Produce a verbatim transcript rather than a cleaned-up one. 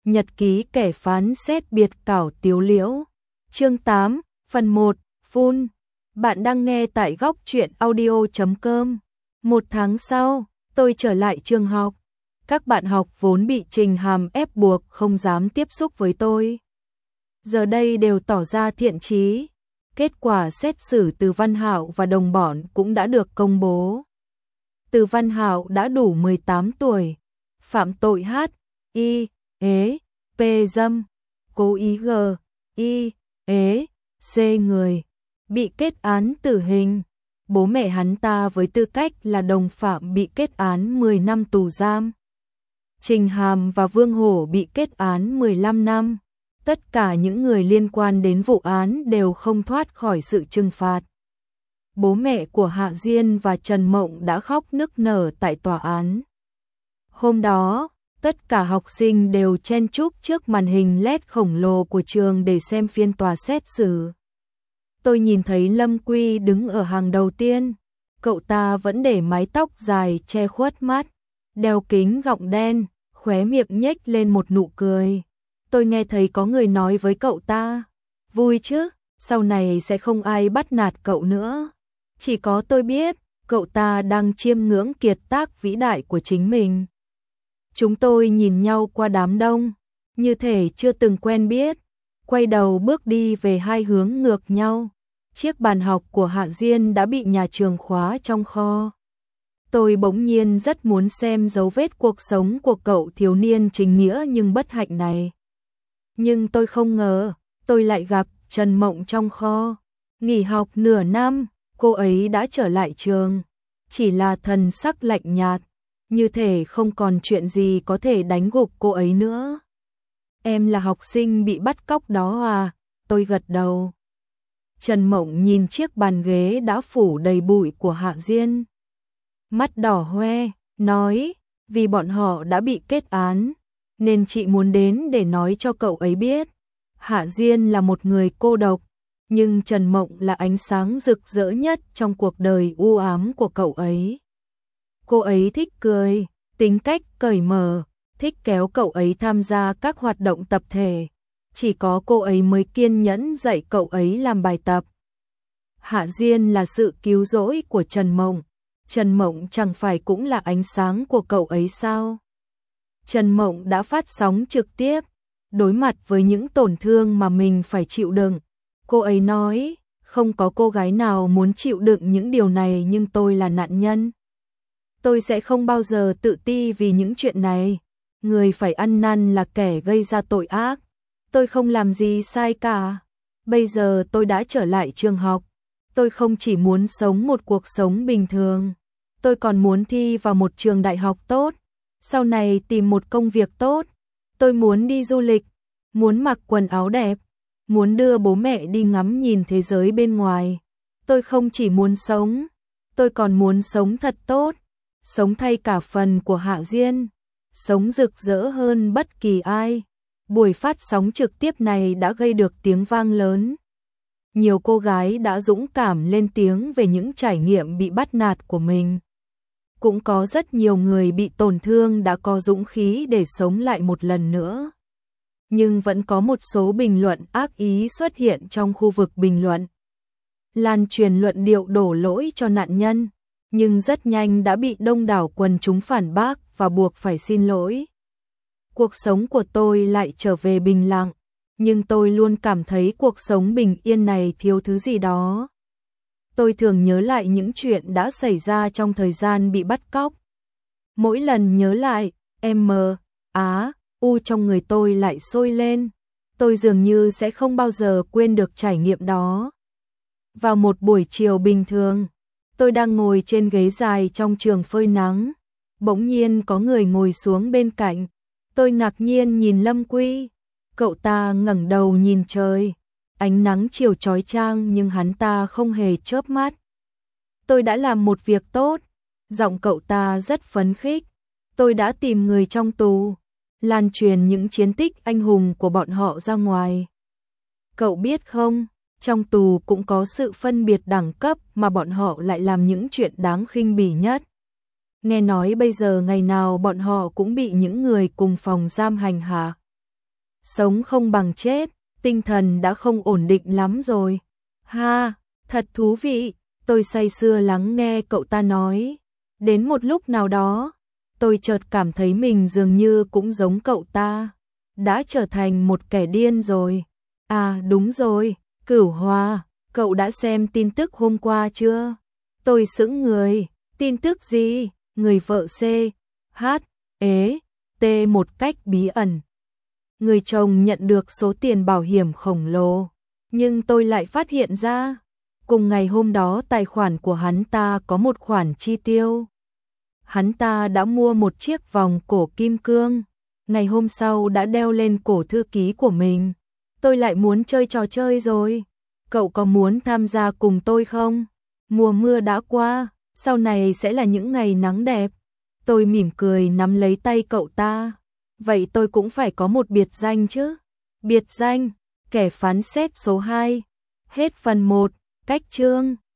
Nhật ký kẻ phán xét biệt cảo Tiếu Liễu. Chương tám, phần một, Phun. Bạn đang nghe tại góc truyện audio chấm com. Một tháng sau, tôi trở lại trường học. Các bạn học vốn bị Trình Hàm ép buộc không dám tiếp xúc với tôi, giờ đây đều tỏ ra thiện chí. Kết quả xét xử Từ Văn Hạo và đồng bọn cũng đã được công bố. Từ Văn Hạo đã đủ mười tám tuổi, phạm tội H, I, ế, P dâm, cố ý G, I, ế, C người, bị kết án tử hình. Bố mẹ hắn ta với tư cách là đồng phạm bị kết án mười năm tù giam. Trình Hàm và Vương Hổ bị kết án mười lăm năm. Tất cả những người liên quan đến vụ án đều không thoát khỏi sự trừng phạt. Bố mẹ của Hạ Diên và Trần Mộng đã khóc nức nở tại tòa án. Hôm đó, tất cả học sinh đều chen chúc trước màn hình led khổng lồ của trường để xem phiên tòa xét xử. Tôi nhìn thấy Lâm Quy đứng ở hàng đầu tiên. Cậu ta vẫn để mái tóc dài che khuất mắt, đeo kính gọng đen, khóe miệng nhếch lên một nụ cười. Tôi nghe thấy có người nói với cậu ta, vui chứ, sau này sẽ không ai bắt nạt cậu nữa. Chỉ có tôi biết, cậu ta đang chiêm ngưỡng kiệt tác vĩ đại của chính mình. Chúng tôi nhìn nhau qua đám đông, như thể chưa từng quen biết, quay đầu bước đi về hai hướng ngược nhau. Chiếc bàn học của Hạ Diên đã bị nhà trường khóa trong kho. Tôi bỗng nhiên rất muốn xem dấu vết cuộc sống của cậu thiếu niên chính nghĩa nhưng bất hạnh này. Nhưng tôi không ngờ, tôi lại gặp Trần Mộng trong kho. Nghỉ học nửa năm, cô ấy đã trở lại trường. Chỉ là thần sắc lạnh nhạt, như thể không còn chuyện gì có thể đánh gục cô ấy nữa. Em là học sinh bị bắt cóc đó à? Tôi gật đầu. Trần Mộng nhìn chiếc bàn ghế đã phủ đầy bụi của Hạ Diên. Mắt đỏ hoe, nói, vì bọn họ đã bị kết án, nên chị muốn đến để nói cho cậu ấy biết. Hạ Diên là một người cô độc, nhưng Trần Mộng là ánh sáng rực rỡ nhất trong cuộc đời u ám của cậu ấy. Cô ấy thích cười, tính cách cởi mở, thích kéo cậu ấy tham gia các hoạt động tập thể. Chỉ có cô ấy mới kiên nhẫn dạy cậu ấy làm bài tập. Hạ Diên là sự cứu rỗi của Trần Mộng. Trần Mộng chẳng phải cũng là ánh sáng của cậu ấy sao? Trần Mộng đã phát sóng trực tiếp, đối mặt với những tổn thương mà mình phải chịu đựng. Cô ấy nói, không có cô gái nào muốn chịu đựng những điều này nhưng tôi là nạn nhân. Tôi sẽ không bao giờ tự ti vì những chuyện này. Người phải ăn năn là kẻ gây ra tội ác. Tôi không làm gì sai cả. Bây giờ tôi đã trở lại trường học. Tôi không chỉ muốn sống một cuộc sống bình thường. Tôi còn muốn thi vào một trường đại học tốt. Sau này tìm một công việc tốt. Tôi muốn đi du lịch. Muốn mặc quần áo đẹp. Muốn đưa bố mẹ đi ngắm nhìn thế giới bên ngoài. Tôi không chỉ muốn sống. Tôi còn muốn sống thật tốt. Sống thay cả phần của Hạ Diên. Sống rực rỡ hơn bất kỳ ai. Buổi phát sóng trực tiếp này đã gây được tiếng vang lớn. Nhiều cô gái đã dũng cảm lên tiếng về những trải nghiệm bị bắt nạt của mình. Cũng có rất nhiều người bị tổn thương đã có dũng khí để sống lại một lần nữa. Nhưng vẫn có một số bình luận ác ý xuất hiện trong khu vực bình luận. Lan truyền luận điệu đổ lỗi cho nạn nhân, nhưng rất nhanh đã bị đông đảo quần chúng phản bác và buộc phải xin lỗi. Cuộc sống của tôi lại trở về bình lặng, nhưng tôi luôn cảm thấy cuộc sống bình yên này thiếu thứ gì đó. Tôi thường nhớ lại những chuyện đã xảy ra trong thời gian bị bắt cóc. Mỗi lần nhớ lại, M, Á, U trong người tôi lại sôi lên. Tôi dường như sẽ không bao giờ quên được trải nghiệm đó. Vào một buổi chiều bình thường, tôi đang ngồi trên ghế dài trong trường phơi nắng. Bỗng nhiên có người ngồi xuống bên cạnh. Tôi ngạc nhiên nhìn Lâm Quy. Cậu ta ngẩng đầu nhìn trời. Ánh nắng chiều chói chang nhưng hắn ta không hề chớp mắt. Tôi đã làm một việc tốt. Giọng cậu ta rất phấn khích. Tôi đã tìm người trong tù, lan truyền những chiến tích anh hùng của bọn họ ra ngoài. Cậu biết không, trong tù cũng có sự phân biệt đẳng cấp mà bọn họ lại làm những chuyện đáng khinh bỉ nhất. Nghe nói bây giờ ngày nào bọn họ cũng bị những người cùng phòng giam hành hạ. sống không bằng chết, tinh thần đã không ổn định lắm rồi. Ha, thật thú vị, tôi say sưa lắng nghe cậu ta nói. Đến một lúc nào đó, tôi chợt cảm thấy mình dường như cũng giống cậu ta, đã trở thành một kẻ điên rồi. À đúng rồi, Cửu Hòa, cậu đã xem tin tức hôm qua chưa? Tôi sững người, tin tức gì? Người vợ C, H, ế, T một cách bí ẩn. Người chồng nhận được số tiền bảo hiểm khổng lồ, nhưng tôi lại phát hiện ra, cùng ngày hôm đó tài khoản của hắn ta có một khoản chi tiêu. Hắn ta đã mua một chiếc vòng cổ kim cương, ngày hôm sau đã đeo lên cổ thư ký của mình. Tôi lại muốn chơi trò chơi rồi. Cậu có muốn tham gia cùng tôi không? Mùa mưa đã qua, sau này sẽ là những ngày nắng đẹp. Tôi mỉm cười nắm lấy tay cậu ta. Vậy tôi cũng phải có một biệt danh chứ? Biệt danh, kẻ phán xét số hai. Hết phần một, cách chương.